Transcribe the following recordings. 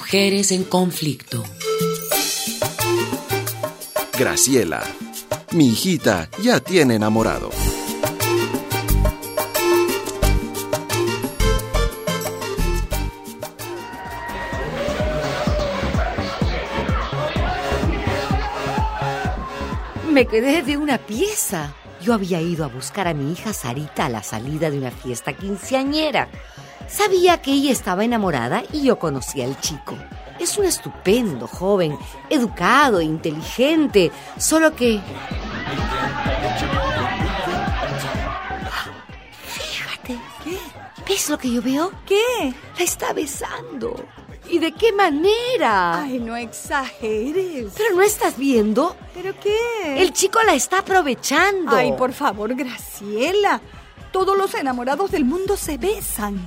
Mujeres en conflicto. Graciela, mi hijita ya tiene enamorado. Me quedé de una pieza. Yo había ido a buscar a mi hija Sarita a la salida de una fiesta quinceañera. Sabía que ella estaba enamorada y yo conocía al chico. Es un estupendo joven, educado e inteligente, solo que... Fíjate. ¿Qué? ¿Ves lo que yo veo? ¿Qué? La está besando. ¿Y de qué manera? Ay, no exageres. ¿Pero no estás viendo? ¿Pero qué? El chico la está aprovechando. Ay, por favor, Graciela. Todos los enamorados del mundo se besan.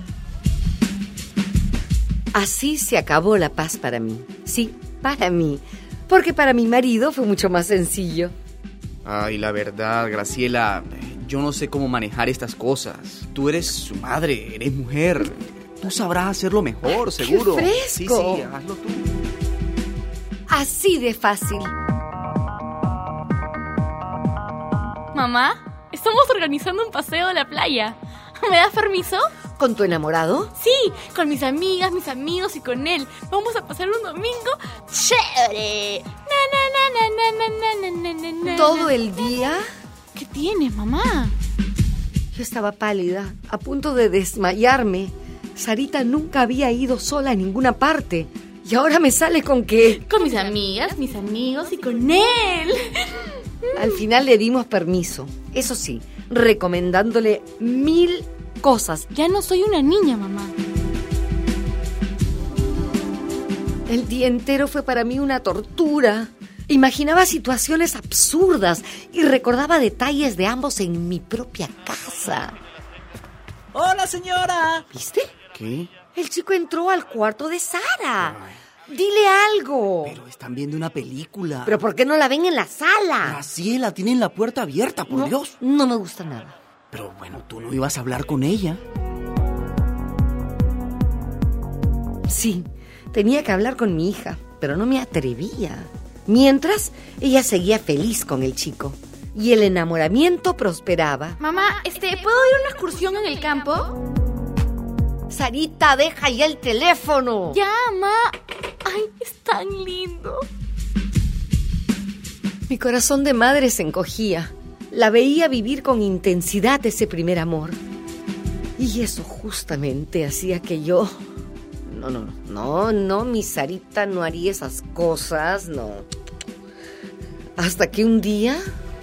Así se acabó la paz para mí. Sí, para mí. Porque para mi marido fue mucho más sencillo. Ay, la verdad, Graciela, yo no sé cómo manejar estas cosas. Tú eres su madre, eres mujer. Tú sabrás hacerlo mejor, seguro. ¡Qué fresco! Sí, hazlo tú. Así de fácil. Mamá, estamos organizando un paseo a la playa. ¿Me das permiso? ¿Con tu enamorado? Sí, con mis amigas, mis amigos y con él. Vamos a pasar un domingo chévere. ¿Todo el día? ¿Qué tienes, mamá? Yo estaba pálida, a punto de desmayarme. Sarita nunca había ido sola a ninguna parte. Y ahora me sale con que... Con mis amigas, mis amigos y con él. Al final le dimos permiso. Eso sí, recomendándole 1000 cosas. Ya no soy una niña, mamá. El día entero fue para mí una tortura. Imaginaba situaciones absurdas y recordaba detalles de ambos en mi propia casa. ¡Hola, señora! ¿Viste? ¿Qué? El chico entró al cuarto de Sara. Dile algo. Pero están viendo una película. ¿Pero por qué no la ven en la sala? Graciela, tienen la puerta abierta, por Dios. No me gusta nada. Pero bueno, tú no ibas a hablar con ella. Sí, tenía que hablar con mi hija, pero no me atrevía. Mientras, ella seguía feliz con el chico. Y el enamoramiento prosperaba. Mamá, ¿puedo ir a una excursión en el campo? Sarita, deja ya el teléfono. Ya, mamá. Ay, es tan lindo. Mi corazón de madre se encogía. La veía vivir con intensidad ese primer amor. Y eso justamente hacía que yo... No, mi Sarita no haría esas cosas, no. Hasta que un día...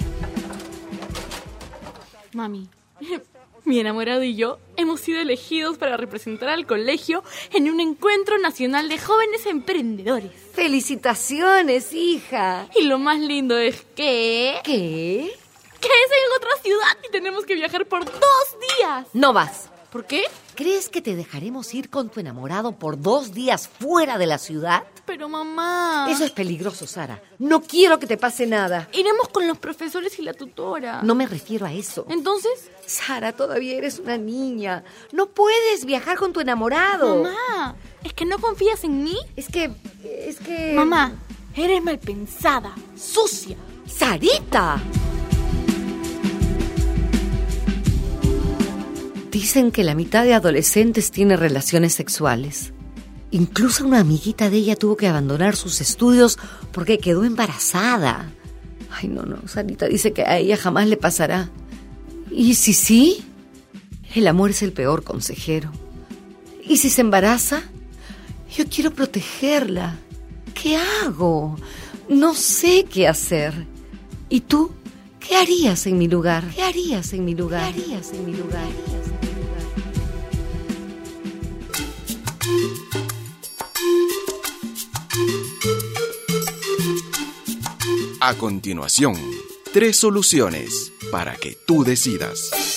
Mami, mi enamorado y yo hemos sido elegidos para representar al colegio en un encuentro nacional de jóvenes emprendedores. ¡Felicitaciones, hija! Y lo más lindo es que... ¿Qué? Que es en otra ciudad y tenemos que viajar por 2 días. No vas. ¿Por qué? ¿Crees que te dejaremos ir con tu enamorado por 2 días fuera de la ciudad? Pero mamá... Eso es peligroso, Sara. No quiero que te pase nada. Iremos con los profesores y la tutora. No me refiero a eso. ¿Entonces? Sara, todavía eres una niña. No puedes viajar con tu enamorado. Mamá, ¿es que no confías en mí? Es que... Mamá, eres mal pensada, sucia. ¡Sarita! Dicen que la mitad de adolescentes tiene relaciones sexuales. Incluso una amiguita de ella tuvo que abandonar sus estudios porque quedó embarazada. Ay, no, Sarita dice que a ella jamás le pasará. ¿Y si sí? El amor es el peor consejero. ¿Y si se embaraza? Yo quiero protegerla. ¿Qué hago? No sé qué hacer. ¿Y tú? ¿Qué harías en mi lugar? ¿Qué harías en mi lugar? ¿Qué harías en mi lugar? A continuación, 3 soluciones para que tú decidas.